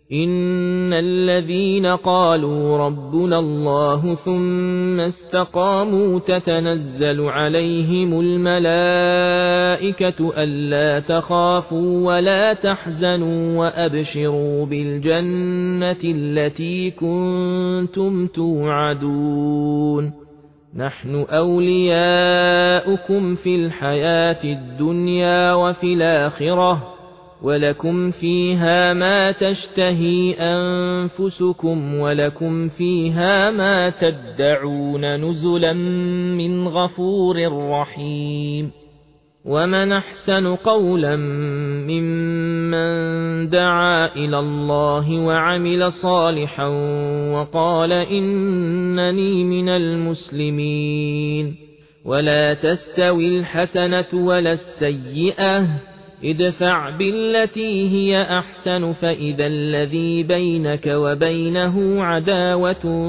إن الذين قالوا ربنا الله ثم استقاموا تتنزل عليهم الملائكة ألا تخافوا ولا تحزنوا وأبشروا بالجنة التي كنتم توعدون نحن أولياؤكم في الحياة الدنيا وفي الآخرة ولكم فيها ما تشتهي أنفسكم ولكم فيها ما تدعون نزلا من غفور رحيم ومن أحسن قولا ممن دعا إلى الله وعمل صالحا وقال إنني من المسلمين ولا تستوي الحسنة ولا السيئة ادفع بالتي هي أحسن فإذا الذي بينك وبينه عداوة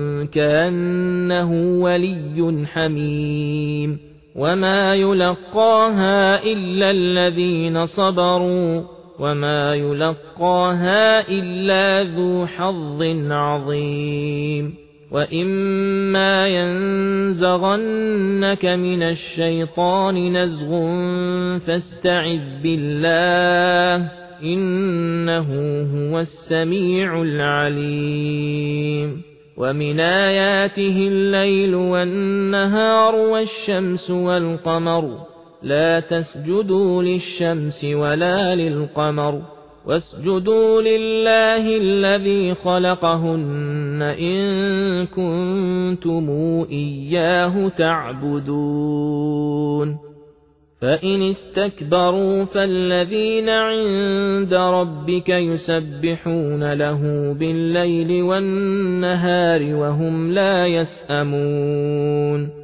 كأنه ولي حميم وما يلقاها إلا الذين صبروا وما يلقاها إلا ذو حظ عظيم وإما ينزغنك من الشيطان نزغ فاستعذ بالله إنه هو السميع العليم ومن آياته الليل والنهار والشمس والقمر لا تسجدوا للشمس ولا للقمر واسجدوا لله الذي خلقهن إن كنتم إياه تعبدون فإن استكبروا فالذين عند ربك يسبحون له بالليل والنهار وهم لا يسأمون